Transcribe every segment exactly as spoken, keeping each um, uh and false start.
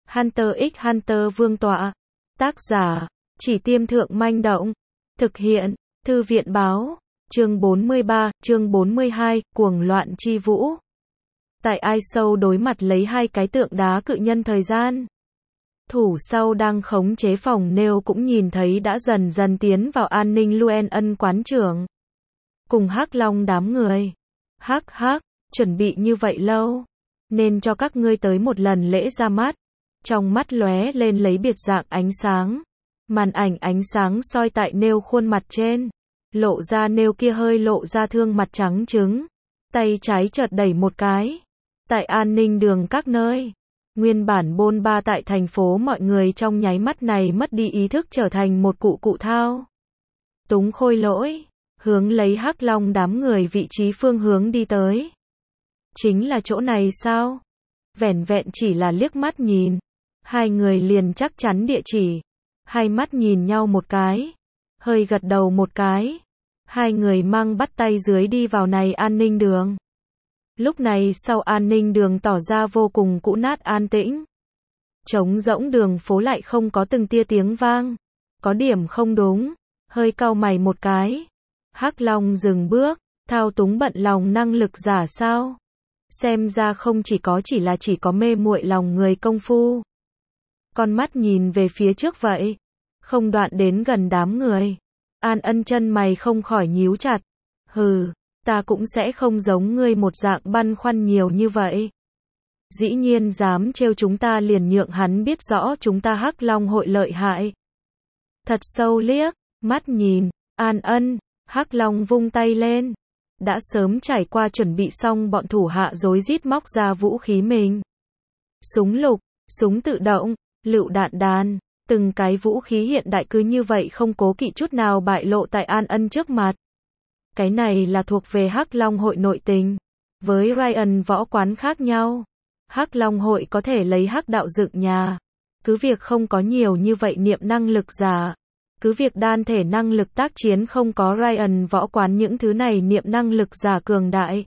Hunter x Hunter Vương tọa. Tác giả, Chỉ Tiêm Thượng Manh Động. Thực hiện, Thư viện Báo. Chương bốn mươi ba, chương bốn mươi hai, Cuồng loạn chi vũ. Tại Ai Sâu đối mặt lấy hai cái tượng đá cự nhân thời gian. Thủ sau đang khống chế phòng nêu cũng nhìn thấy đã dần dần tiến vào an ninh Luen Ân quán trưởng. Cùng Hắc Long đám người. Hắc hắc, chuẩn bị như vậy lâu. Nên cho các ngươi tới một lần lễ ra mắt. Trong mắt lóe lên lấy biệt dạng ánh sáng. Màn ảnh ánh sáng soi tại nêu khuôn mặt trên. Lộ ra nêu kia hơi lộ ra thương mặt trắng trứng. Tay trái chợt đẩy một cái. Tại an ninh đường các nơi. Nguyên bản bôn ba tại thành phố mọi người trong nháy mắt này mất đi ý thức trở thành một cụ cụ thao. Túng khôi lỗi. Hướng lấy Hắc Long đám người vị trí phương hướng đi tới. Chính là chỗ này sao? Vẻn vẹn chỉ là liếc mắt nhìn. Hai người liền chắc chắn địa chỉ. Hai mắt nhìn nhau một cái. Hơi gật đầu một cái. Hai người mang bắt tay dưới đi vào này an ninh đường. Lúc này sau an ninh đường tỏ ra vô cùng cũ nát an tĩnh. Trống rỗng đường phố lại không có từng tia tiếng vang. Có điểm không đúng. Hơi cau mày một cái. Hắc Long dừng bước. Thao túng bận lòng năng lực giả sao? Xem ra không chỉ có chỉ là chỉ có mê muội lòng người công phu. Con mắt nhìn về phía trước vậy. Không đoạn đến gần đám người. An Ân chân mày không khỏi nhíu chặt. Hừ, ta cũng sẽ không giống ngươi một dạng băn khoăn nhiều như vậy. Dĩ nhiên dám trêu chúng ta liền nhượng hắn biết rõ chúng ta Hắc Long hội lợi hại. Thật sâu liếc, mắt nhìn, An Ân, Hắc Long vung tay lên. Đã sớm trải qua chuẩn bị xong bọn thủ hạ rối rít móc ra vũ khí mình. Súng lục, súng tự động, lựu đạn đàn, từng cái vũ khí hiện đại cứ như vậy không cố kỵ chút nào bại lộ tại An Ân trước mặt. Cái này là thuộc về Hắc Long hội nội tình. Với Ryan võ quán khác nhau. Hắc Long hội có thể lấy hắc đạo dựng nhà. Cứ việc không có nhiều như vậy niệm năng lực giả. Cứ việc đan thể năng lực tác chiến không có Ryan võ quán những thứ này niệm năng lực giả cường đại.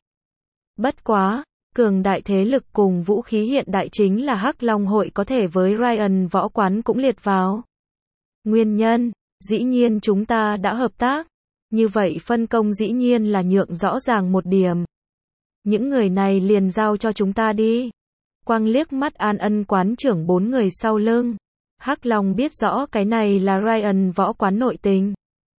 Bất quá, cường đại thế lực cùng vũ khí hiện đại chính là Hắc Long hội có thể với Ryan võ quán cũng liệt vào. Nguyên nhân, dĩ nhiên chúng ta đã hợp tác. Như vậy phân công dĩ nhiên là nhượng rõ ràng một điểm. Những người này liền giao cho chúng ta đi. Quang liếc mắt An Ân quán trưởng bốn người sau lưng. Hắc Long biết rõ cái này là Ryan võ quán nội tình.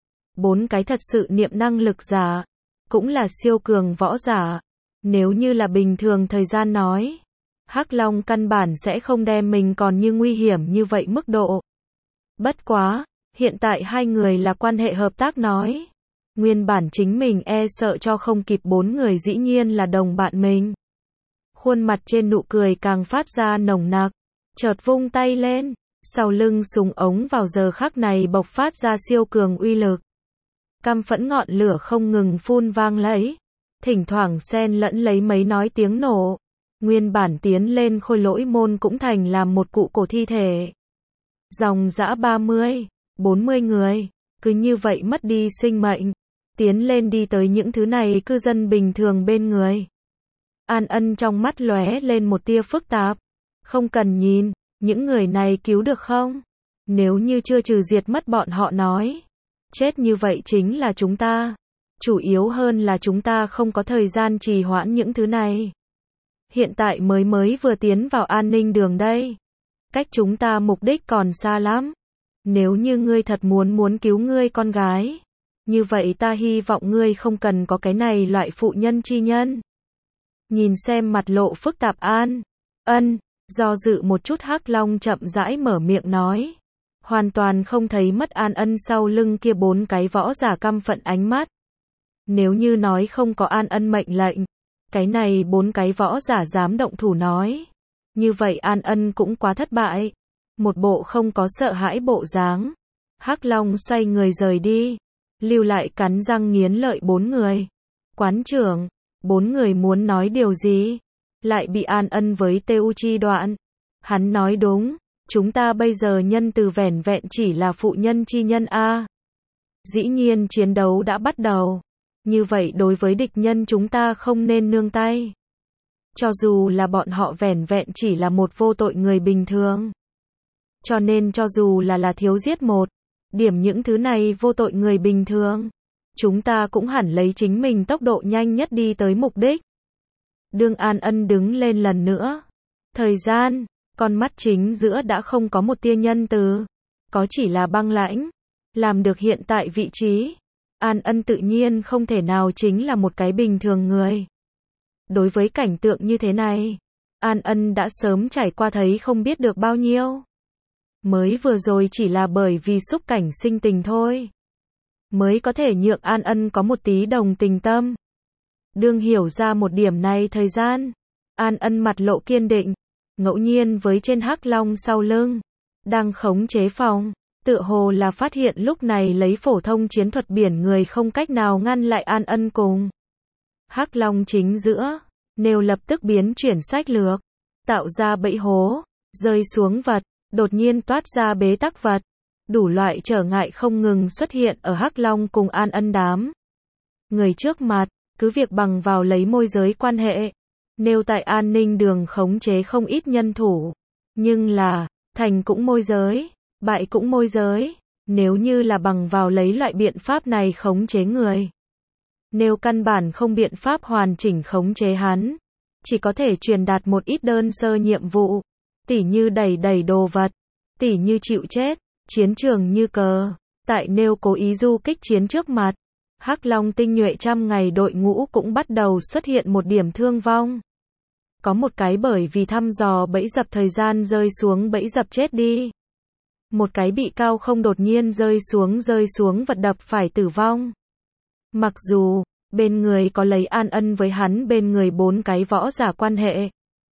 Bốn cái thật sự niệm năng lực giả. Cũng là siêu cường võ giả. Nếu như là bình thường thời gian nói. Hắc Long căn bản sẽ không đem mình còn như nguy hiểm như vậy mức độ. Bất quá, hiện tại hai người là quan hệ hợp tác nói. Nguyên bản chính mình e sợ cho không kịp bốn người dĩ nhiên là đồng bạn mình. Khuôn mặt trên nụ cười càng phát ra nồng nặc. Chợt vung tay lên. Sau lưng súng ống vào giờ khắc này bộc phát ra siêu cường uy lực. Căm phẫn ngọn lửa không ngừng phun vang lấy. Thỉnh thoảng xen lẫn lấy mấy nói tiếng nổ. Nguyên bản tiến lên khôi lỗi môn cũng thành làm một cụ cổ thi thể. Dòng dã ba mươi, bốn mươi người. Cứ như vậy mất đi sinh mệnh. Tiến lên đi tới những thứ này cư dân bình thường bên người. An Ân trong mắt lóe lên một tia phức tạp. Không cần nhìn. Những người này cứu được không? Nếu như chưa trừ diệt mất bọn họ nói. Chết như vậy chính là chúng ta. Chủ yếu hơn là chúng ta không có thời gian trì hoãn những thứ này. Hiện tại mới mới vừa tiến vào an ninh đường đây. Cách chúng ta mục đích còn xa lắm. Nếu như ngươi thật muốn muốn cứu ngươi con gái. Như vậy ta hy vọng ngươi không cần có cái này loại phụ nhân chi nhân. Nhìn xem mặt lộ phức tạp An Ân. Do dự một chút Hắc Long chậm rãi mở miệng nói. Hoàn toàn không thấy mất An Ân sau lưng kia bốn cái võ giả căm phận ánh mắt. Nếu như nói không có An Ân mệnh lệnh. Cái này bốn cái võ giả dám động thủ nói. Như vậy An Ân cũng quá thất bại. Một bộ không có sợ hãi bộ dáng. Hắc Long xoay người rời đi. Lưu lại cắn răng nghiến lợi bốn người. Quán trưởng, bốn người muốn nói điều gì? Lại bị An Ân với Têu Chi đoạn. Hắn nói đúng, chúng ta bây giờ nhân từ vẻn vẹn chỉ là phụ nhân chi nhân a. Dĩ nhiên chiến đấu đã bắt đầu. Như vậy đối với địch nhân chúng ta không nên nương tay. cho dù là bọn họ vẻn vẹn chỉ là một vô tội người bình thường. Cho nên cho dù là là thiếu giết một điểm những thứ này vô tội người bình thường, chúng ta cũng hẳn lấy chính mình tốc độ nhanh nhất đi tới mục đích. Đương An Ân đứng lên lần nữa. Thời gian, con mắt chính giữa đã không có một tia nhân từ, có chỉ là băng lãnh. Làm được hiện tại vị trí, An Ân tự nhiên không thể nào chính là một cái bình thường người. Đối với cảnh tượng như thế này, An Ân đã sớm trải qua thấy không biết được bao nhiêu. Mới vừa rồi chỉ là bởi vì xúc cảnh sinh tình thôi, mới có thể nhượng An Ân có một tí đồng tình tâm. Đương hiểu ra một điểm này thời gian, An Ân mặt lộ kiên định, ngẫu nhiên với trên hắc long sau lưng, đang khống chế phòng, tựa hồ là phát hiện lúc này lấy phổ thông chiến thuật biển người không cách nào ngăn lại An Ân cùng hắc long chính giữa, nêu lập tức biến chuyển sách lược, tạo ra bẫy hố, rơi xuống vật, đột nhiên toát ra bế tắc vật, đủ loại trở ngại không ngừng xuất hiện ở hắc long cùng An Ân đám người trước mặt, cứ việc bằng vào lấy môi giới quan hệ, nêu tại An Ninh Đường khống chế không ít nhân thủ, nhưng là, thành cũng môi giới, bại cũng môi giới, nếu như là bằng vào lấy loại biện pháp này khống chế người, nêu căn bản không biện pháp hoàn chỉnh khống chế hắn, chỉ có thể truyền đạt một ít đơn sơ nhiệm vụ, tỉ như đẩy đẩy đồ vật, tỉ như chịu chết, chiến trường như cờ, tại nêu cố ý du kích chiến trước mặt, Hắc Long tinh nhuệ trăm ngày đội ngũ cũng bắt đầu xuất hiện một điểm thương vong. Có một cái bởi vì thăm dò bẫy dập thời gian rơi xuống bẫy dập chết đi. Một cái bị cao không đột nhiên rơi xuống rơi xuống vật đập phải tử vong. Mặc dù, bên người có lấy An Ân với hắn bên người bốn cái võ giả quan hệ.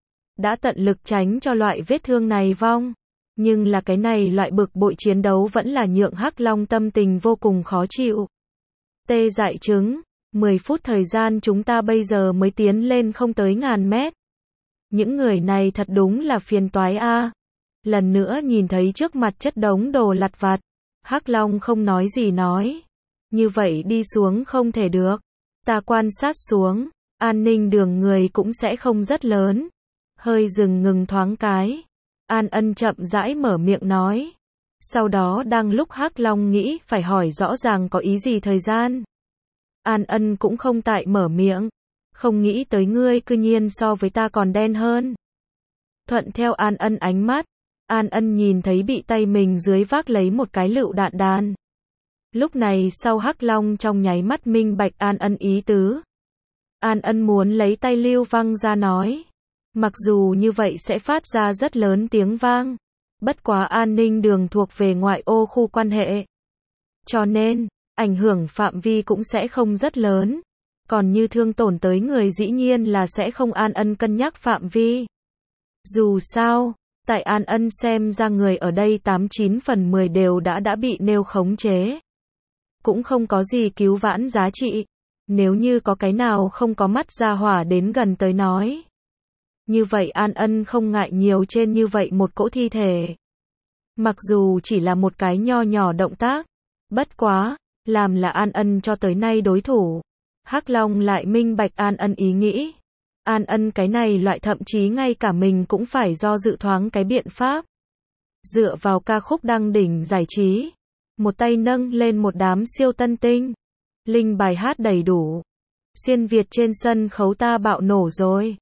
Đã tận lực tránh cho loại vết thương này vong. Nhưng là cái này loại bực bội chiến đấu vẫn là nhượng Hắc Long tâm tình vô cùng khó chịu. Tê dại trứng, mười phút thời gian chúng ta bây giờ mới tiến lên không tới ngàn mét. Những người này thật đúng là phiền toái a. Lần nữa nhìn thấy trước mặt chất đống đồ lặt vặt, Hắc Long không nói gì nói. Như vậy đi xuống không thể được. Ta quan sát xuống, An Ninh Đường người cũng sẽ không rất lớn. Hơi dừng ngừng thoáng cái. An Ân chậm rãi mở miệng nói. Sau đó đang lúc Hắc Long nghĩ phải hỏi rõ ràng có ý gì thời gian. An Ân cũng không tại mở miệng. Không nghĩ tới ngươi cư nhiên so với ta còn đen hơn. Thuận theo An Ân ánh mắt, An Ân nhìn thấy bị tay mình dưới vác lấy một cái lựu đạn đàn. Lúc này sau Hắc Long trong nháy mắt minh bạch An Ân ý tứ. An Ân muốn lấy tay lưu văng ra nói. Mặc dù như vậy sẽ phát ra rất lớn tiếng vang. Bất quá An Ninh Đường thuộc về ngoại ô khu quan hệ. Cho nên, ảnh hưởng phạm vi cũng sẽ không rất lớn. Còn như thương tổn tới người dĩ nhiên là sẽ không An Ân cân nhắc phạm vi. Dù sao, tại An Ân xem ra người ở đây tám chín phần mười đều đã đã bị nêu khống chế. Cũng không có gì cứu vãn giá trị. Nếu như có cái nào không có mắt ra hỏa đến gần tới nói. Như vậy An Ân không ngại nhiều trên như vậy một cỗ thi thể. Mặc dù chỉ là một cái nho nhỏ động tác. Bất quá, làm là An Ân cho tới nay đối thủ. Hắc Long lại minh bạch An Ân ý nghĩ. An Ân cái này loại thậm chí ngay cả mình cũng phải do dự thoáng cái biện pháp. Dựa vào ca khúc đăng đỉnh giải trí. Một tay nâng lên một đám siêu tân tinh. Linh bài hát đầy đủ. Xuyên Việt trên sân khấu ta bạo nổ rồi.